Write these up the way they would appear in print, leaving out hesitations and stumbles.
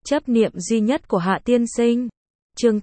Chấp niệm duy nhất của Hạ tiên sinh. Chương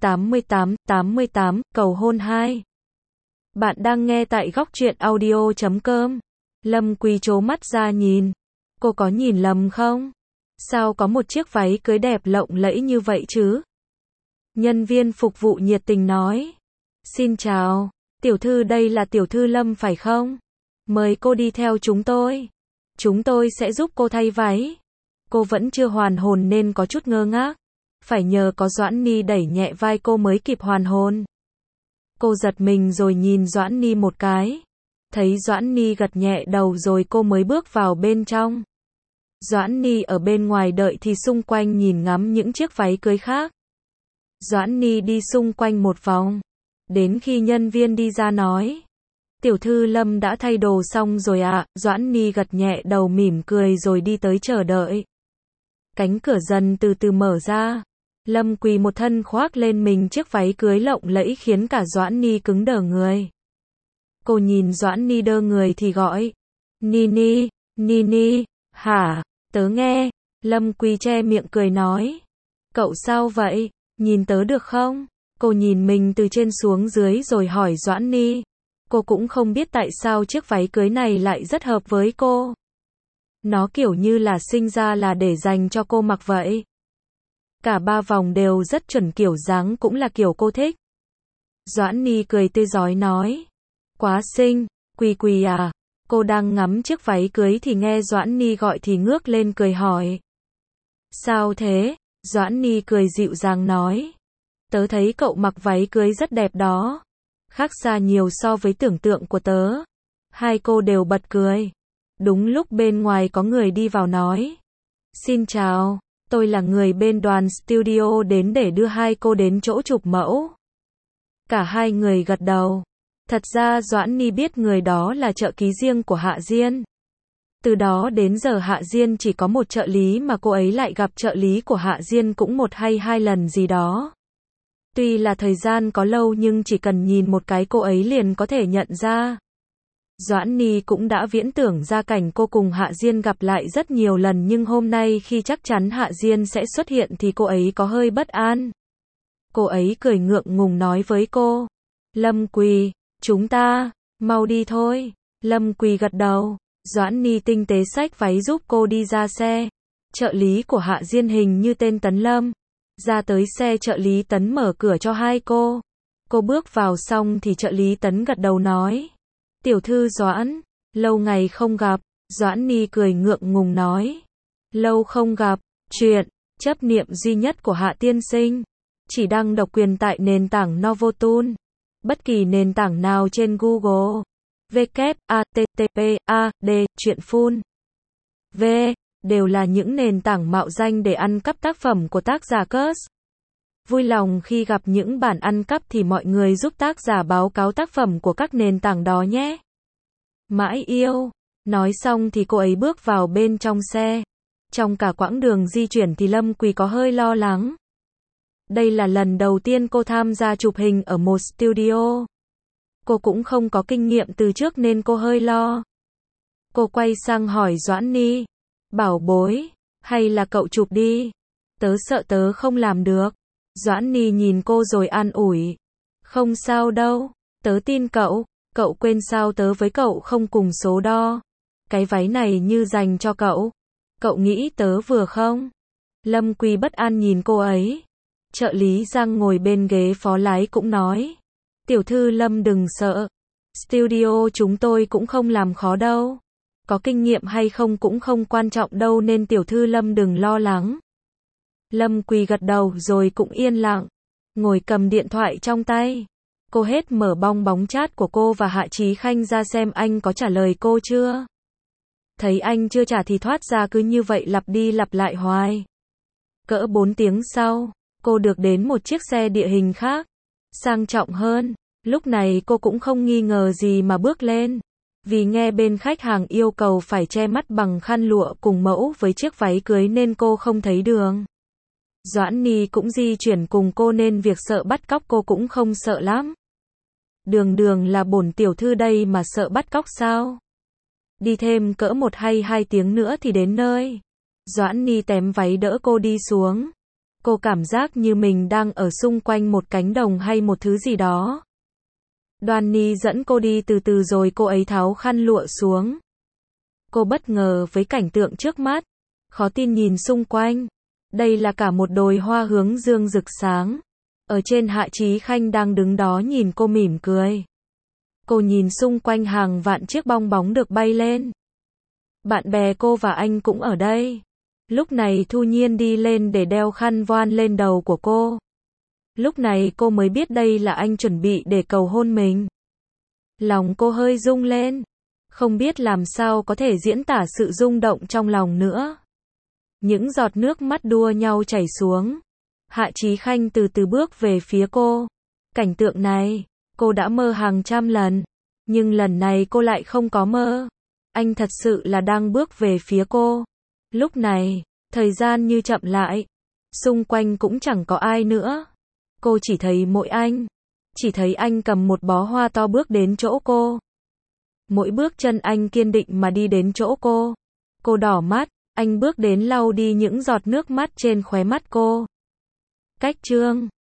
88, cầu hôn 2. Bạn đang nghe tại góc truyện audio.com. Lâm Quý trố mắt ra nhìn. Cô có nhìn lầm không? Sao có một chiếc váy cưới đẹp lộng lẫy như vậy chứ? Nhân viên phục vụ nhiệt tình nói. Xin chào, tiểu thư, đây là tiểu thư Lâm phải không? Mời cô đi theo chúng tôi. Chúng tôi sẽ giúp cô thay váy. Cô vẫn chưa hoàn hồn nên có chút ngơ ngác. Phải nhờ có Doãn Ni đẩy nhẹ vai cô mới kịp hoàn hồn. Cô giật mình rồi nhìn Doãn Ni một cái. Thấy Doãn Ni gật nhẹ đầu rồi cô mới bước vào bên trong. Doãn Ni ở bên ngoài đợi thì xung quanh nhìn ngắm những chiếc váy cưới khác. Doãn Ni đi xung quanh một vòng. Đến khi nhân viên đi ra nói. Tiểu thư Lâm đã thay đồ xong rồi ạ. Doãn Ni gật nhẹ đầu mỉm cười rồi đi tới chờ đợi. Cánh cửa dần từ từ mở ra. Lâm Quý một thân khoác lên mình chiếc váy cưới lộng lẫy khiến cả Doãn Ni cứng đờ người. Cô nhìn Doãn Ni đơ người thì gọi. Ni, hả, tớ nghe. Lâm Quý che miệng cười nói. Cậu sao vậy, nhìn tớ được không? Cô nhìn mình từ trên xuống dưới rồi hỏi Doãn Ni. Cô cũng không biết tại sao chiếc váy cưới này lại rất hợp với cô. Nó kiểu như là sinh ra là để dành cho cô mặc vậy. Cả ba vòng đều rất chuẩn, kiểu dáng cũng là kiểu cô thích. Doãn Ni cười tươi rói nói. Quá xinh, Quý à. Cô đang ngắm chiếc váy cưới thì nghe Doãn Ni gọi thì ngước lên cười hỏi. Sao thế? Doãn Ni cười dịu dàng nói. Tớ thấy cậu mặc váy cưới rất đẹp đó. Khác xa nhiều so với tưởng tượng của tớ. Hai cô đều bật cười. Đúng lúc bên ngoài có người đi vào nói. Xin chào, tôi là người bên đoàn studio đến để đưa hai cô đến chỗ chụp mẫu. Cả hai người gật đầu. Thật ra Doãn Ni biết người đó là trợ lý riêng của Hạ Diên. Từ đó đến giờ Hạ Diên chỉ có một trợ lý mà cô ấy lại gặp trợ lý của Hạ Diên cũng một hay hai lần gì đó. Tuy là thời gian có lâu nhưng chỉ cần nhìn một cái cô ấy liền có thể nhận ra. Doãn Ni cũng đã viễn tưởng ra cảnh cô cùng Hạ Diên gặp lại rất nhiều lần nhưng hôm nay khi chắc chắn Hạ Diên sẽ xuất hiện thì cô ấy có hơi bất an. Cô ấy cười ngượng ngùng nói với cô. Lâm Quý, chúng ta, mau đi thôi. Lâm Quý gật đầu. Doãn Ni tinh tế xách váy giúp cô đi ra xe. Trợ lý của Hạ Diên hình như tên Tấn Lâm. Ra tới xe trợ lý Tấn mở cửa cho hai cô. Cô bước vào xong thì trợ lý Tấn gật đầu nói. Tiểu thư Doãn, lâu ngày không gặp. Doãn Ni cười ngượng ngùng nói. Lâu không gặp, chuyện, chấp niệm duy nhất của Hạ tiên sinh. Chỉ đăng độc quyền tại nền tảng Novotune. Bất kỳ nền tảng nào trên Google. WATTPAD, chuyện full. V, đều là những nền tảng mạo danh để ăn cắp tác phẩm của tác giả Curse. Vui lòng khi gặp những bản ăn cắp thì mọi người giúp tác giả báo cáo tác phẩm của các nền tảng đó nhé. Mãi yêu. Nói xong thì cô ấy bước vào bên trong xe. Trong cả quãng đường di chuyển thì Lâm Quý có hơi lo lắng. Đây là lần đầu tiên cô tham gia chụp hình ở một studio. Cô cũng không có kinh nghiệm từ trước nên cô hơi lo. Cô quay sang hỏi Doãn Ni. Bảo bối, hay là cậu chụp đi. Tớ sợ tớ không làm được. Doãn Ni nhìn cô rồi an ủi. Không sao đâu, tớ tin cậu. Cậu quên sao tớ với cậu không cùng số đo. Cái váy này như dành cho cậu. Cậu nghĩ tớ vừa không? Lâm Quý bất an nhìn cô ấy. Trợ lý Giang ngồi bên ghế phó lái cũng nói. Tiểu thư Lâm đừng sợ. Studio chúng tôi cũng không làm khó đâu. Có kinh nghiệm hay không cũng không quan trọng đâu nên tiểu thư Lâm đừng lo lắng. Lâm Quý gật đầu rồi cũng yên lặng. Ngồi cầm điện thoại trong tay. Cô hết mở bong chat của cô và Hạ Chí Khanh ra xem anh có trả lời cô chưa. Thấy anh chưa trả thì thoát ra cứ như vậy lặp đi lặp lại hoài. Cỡ 4 tiếng sau, cô được đến một chiếc xe địa hình khác. Sang trọng hơn. Lúc này cô cũng không nghi ngờ gì mà bước lên. Vì nghe bên khách hàng yêu cầu phải che mắt bằng khăn lụa cùng mẫu với chiếc váy cưới nên cô không thấy đường. Doãn Ni cũng di chuyển cùng cô nên việc sợ bắt cóc cô cũng không sợ lắm. Đường là bổn tiểu thư đây mà sợ bắt cóc sao? Đi thêm cỡ 1 hay 2 tiếng nữa thì đến nơi. Doãn Ni tém váy đỡ cô đi xuống. Cô cảm giác như mình đang ở xung quanh một cánh đồng hay một thứ gì đó. Đoan Ni dẫn cô đi từ từ rồi cô ấy tháo khăn lụa xuống. Cô bất ngờ với cảnh tượng trước mắt. Khó tin nhìn xung quanh. Đây là cả một đồi hoa hướng dương rực sáng. Ở trên Hạ Chí Khanh đang đứng đó nhìn cô mỉm cười. Cô nhìn xung quanh hàng vạn chiếc bong bóng được bay lên. Bạn bè cô và anh cũng ở đây. Lúc này Thu Nhiên đi lên để đeo khăn voan lên đầu của cô. Lúc này cô mới biết đây là anh chuẩn bị để cầu hôn mình. Lòng cô hơi rung lên. Không biết làm sao có thể diễn tả sự rung động trong lòng nữa. Những giọt nước mắt đua nhau chảy xuống. Hạ Chí Khanh từ từ bước về phía cô. Cảnh tượng này, cô đã mơ hàng trăm lần. Nhưng lần này cô lại không có mơ. Anh thật sự là đang bước về phía cô. Lúc này, thời gian như chậm lại. Xung quanh cũng chẳng có ai nữa. Cô chỉ thấy mỗi anh. Chỉ thấy anh cầm một bó hoa to bước đến chỗ cô. Mỗi bước chân anh kiên định mà đi đến chỗ cô. Cô đỏ mắt, anh bước đến lau đi những giọt nước mắt trên khóe mắt cô. Cách chương